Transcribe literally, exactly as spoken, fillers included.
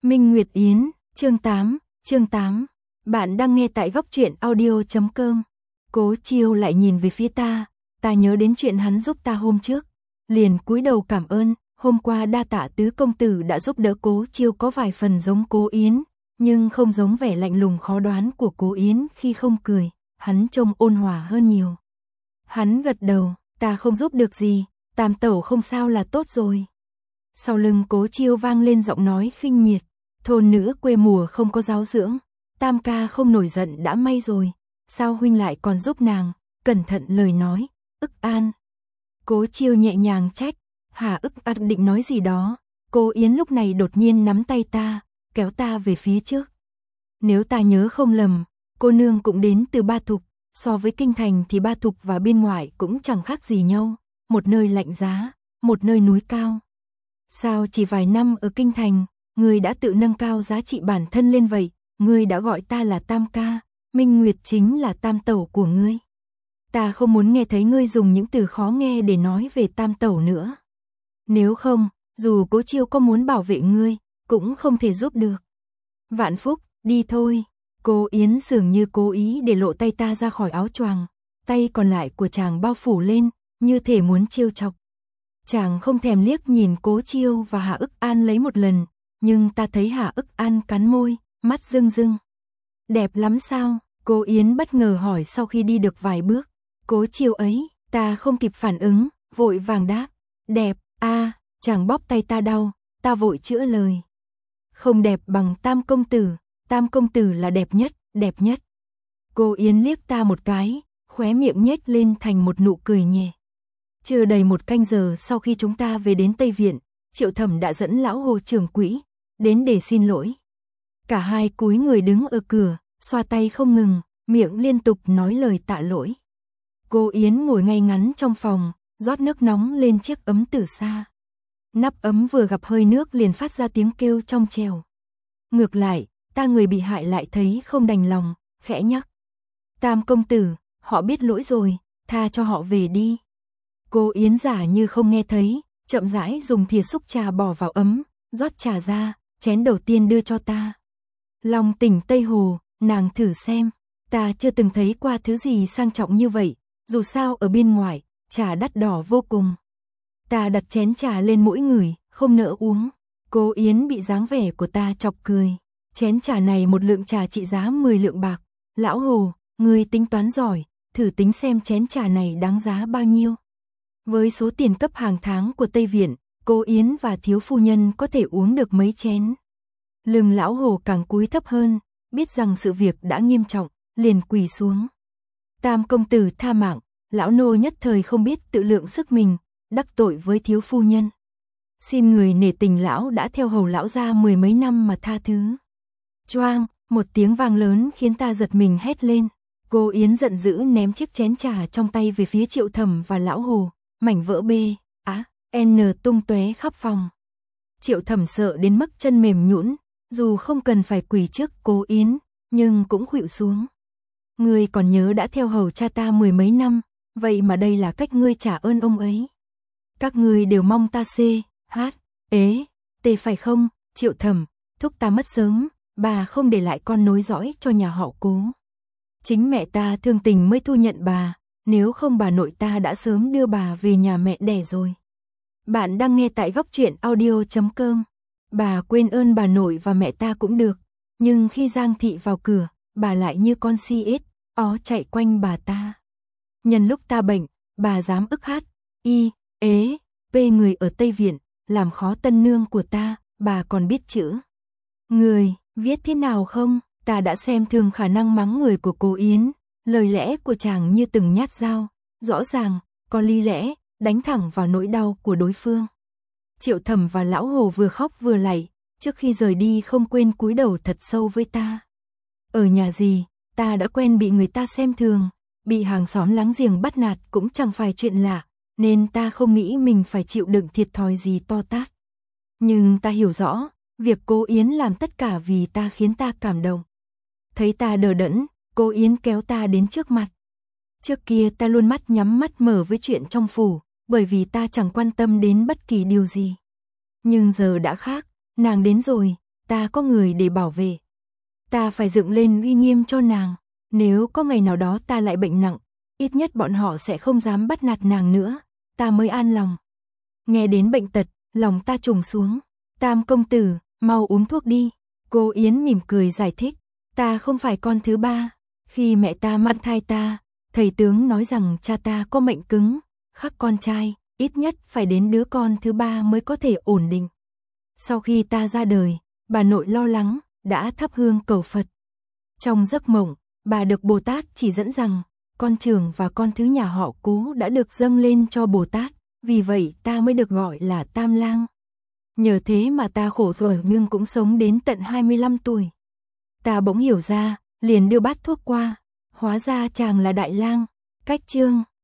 Minh Nguyệt Yến, chương tám, chương tám. Bạn đang nghe tại góc truyện audio chấm com. Cố Chiêu lại nhìn về phía ta, ta nhớ đến chuyện hắn giúp ta hôm trước, liền cúi đầu cảm ơn, hôm qua đa tạ tứ công tử đã giúp đỡ. Cố Chiêu có vài phần giống Cố Yến, nhưng không giống vẻ lạnh lùng khó đoán của Cố Yến khi không cười, hắn trông ôn hòa hơn nhiều. Hắn gật đầu, ta không giúp được gì, Tam tẩu không sao là tốt rồi. Sau lưng Cố Chiêu vang lên giọng nói khinh miệt, thôn nữ quê mùa không có giáo dưỡng, Tam ca không nổi giận đã may rồi, sao huynh lại còn giúp nàng, cẩn thận lời nói, ức an. Cố Chiêu nhẹ nhàng trách, Hà ức an định nói gì đó, Cố Yến lúc này đột nhiên nắm tay ta, kéo ta về phía trước. Nếu ta nhớ không lầm, cô nương cũng đến từ Ba Thục, so với kinh thành thì Ba Thục và biên ngoại cũng chẳng khác gì nhau, một nơi lạnh giá, một nơi núi cao. Sao chỉ vài năm ở kinh thành, ngươi đã tự nâng cao giá trị bản thân lên vậy, ngươi đã gọi ta là Tam ca, Minh Nguyệt chính là Tam tẩu của ngươi. Ta không muốn nghe thấy ngươi dùng những từ khó nghe để nói về Tam tẩu nữa. Nếu không, dù Cố Chiêu có muốn bảo vệ ngươi, cũng không thể giúp được. Vạn phúc, đi thôi. Cô Yến dường như cố ý để lộ tay ta ra khỏi áo choàng, tay còn lại của chàng bao phủ lên, như thể muốn trêu chọc. Chàng không thèm liếc nhìn Cố Chiêu và Hà ức an lấy một lần, nhưng ta thấy Hà ức an cắn môi, mắt rưng rưng. Đẹp lắm sao? Cô Yến bất ngờ hỏi sau khi đi được vài bước. Cố Chiêu ấy, ta không kịp phản ứng, vội vàng đáp. Đẹp, a à, chàng bóp tay ta đau, ta vội chữa lời. Không đẹp bằng Tam công tử, Tam công tử là đẹp nhất, đẹp nhất. Cô Yến liếc ta một cái, khóe miệng nhếch lên thành một nụ cười nhẹ. Chưa đầy một canh giờ sau khi chúng ta về đến Tây Viện, Triệu Thẩm đã dẫn lão Hồ trưởng quỹ đến để xin lỗi. Cả hai cúi người đứng ở cửa, xoa tay không ngừng, miệng liên tục nói lời tạ lỗi. Cô Yến ngồi ngay ngắn trong phòng, rót nước nóng lên chiếc ấm từ xa. Nắp ấm vừa gặp hơi nước liền phát ra tiếng kêu trong trèo. Ngược lại, ta người bị hại lại thấy không đành lòng, khẽ nhắc. Tam công tử, họ biết lỗi rồi, tha cho họ về đi. Cô Yến giả như không nghe thấy, chậm rãi dùng thìa xúc trà bỏ vào ấm, rót trà ra, chén đầu tiên đưa cho ta. Long tỉnh Tây Hồ, nàng thử xem, ta chưa từng thấy qua thứ gì sang trọng như vậy, dù sao ở biên ngoại, trà đắt đỏ vô cùng. Ta đặt chén trà lên mũi người, không nỡ uống. Cô Yến bị dáng vẻ của ta chọc cười. Chén trà này một lượng trà trị giá mười lượng bạc. Lão Hồ, ngươi tính toán giỏi, thử tính xem chén trà này đáng giá bao nhiêu. Với số tiền cấp hàng tháng của Tây Viện, cô Yến và thiếu phu nhân có thể uống được mấy chén. Lưng lão Hồ càng cúi thấp hơn, biết rằng sự việc đã nghiêm trọng, liền quỳ xuống. Tam công tử tha mạng, lão nô nhất thời không biết tự lượng sức mình, đắc tội với thiếu phu nhân. Xin người nể tình lão đã theo hầu lão gia mười mấy năm mà tha thứ. Choang, một tiếng vang lớn khiến ta giật mình hét lên. Cô Yến giận dữ ném chiếc chén trà trong tay về phía Triệu Thẩm và lão Hồ, mảnh vỡ B, á, N tung tóe khắp phòng. Triệu Thẩm sợ đến mức chân mềm nhũn, dù không cần phải quỳ trước Cố Yến, nhưng cũng khuỵu xuống. Ngươi còn nhớ đã theo hầu cha ta mười mấy năm, vậy mà đây là cách ngươi trả ơn ông ấy. Các ngươi đều mong ta C, H, ế, T phải không? Triệu Thẩm, thúc ta mất sớm, bà không để lại con nối dõi cho nhà họ Cố. Chính mẹ ta thương tình mới thu nhận bà, nếu không bà nội ta đã sớm đưa bà về nhà mẹ đẻ rồi. Bạn đang nghe tại góc truyện audio chấm com. Bà quên ơn bà nội và mẹ ta cũng được, nhưng khi Giang thị vào cửa, bà lại như con si ếch, ó chạy quanh bà ta. Nhân lúc ta bệnh, bà dám ức hát, y, ế, p người ở Tây Viện, làm khó tân nương của ta, bà còn biết chữ. Người, viết thế nào không? Ta đã xem thường khả năng mắng người của cô Yến, lời lẽ của chàng như từng nhát dao, rõ ràng, có lý lẽ, đánh thẳng vào nỗi đau của đối phương. Triệu Thẩm và lão Hồ vừa khóc vừa lạy, trước khi rời đi không quên cúi đầu thật sâu với ta. Ở nhà gì, ta đã quen bị người ta xem thường, bị hàng xóm láng giềng bắt nạt cũng chẳng phải chuyện lạ, nên ta không nghĩ mình phải chịu đựng thiệt thòi gì to tát. Nhưng ta hiểu rõ, việc cô Yến làm tất cả vì ta khiến ta cảm động. Thấy ta đờ đẫn, cô Yến kéo ta đến trước mặt. Trước kia ta luôn mắt nhắm mắt mở với chuyện trong phủ, bởi vì ta chẳng quan tâm đến bất kỳ điều gì. Nhưng giờ đã khác, nàng đến rồi, ta có người để bảo vệ. Ta phải dựng lên uy nghiêm cho nàng, nếu có ngày nào đó ta lại bệnh nặng, ít nhất bọn họ sẽ không dám bắt nạt nàng nữa, ta mới an lòng. Nghe đến bệnh tật, lòng ta trùng xuống. Tam công tử, mau uống thuốc đi. Cô Yến mỉm cười giải thích, ta không phải con thứ ba. Khi mẹ ta mang thai ta, thầy tướng nói rằng cha ta có mệnh cứng, khắc con trai, ít nhất phải đến đứa con thứ ba mới có thể ổn định. Sau khi ta ra đời, bà nội lo lắng, đã thắp hương cầu Phật. Trong giấc mộng, bà được Bồ Tát chỉ dẫn rằng, con trưởng và con thứ nhà họ Cố đã được dâng lên cho Bồ Tát, vì vậy ta mới được gọi là Tam Lang. Nhờ thế mà ta khổ rồi nhưng cũng sống đến tận hai mươi lăm tuổi. Ta bỗng hiểu ra, liền đưa bát thuốc qua, hóa ra chàng là Đại Lang. Cách chương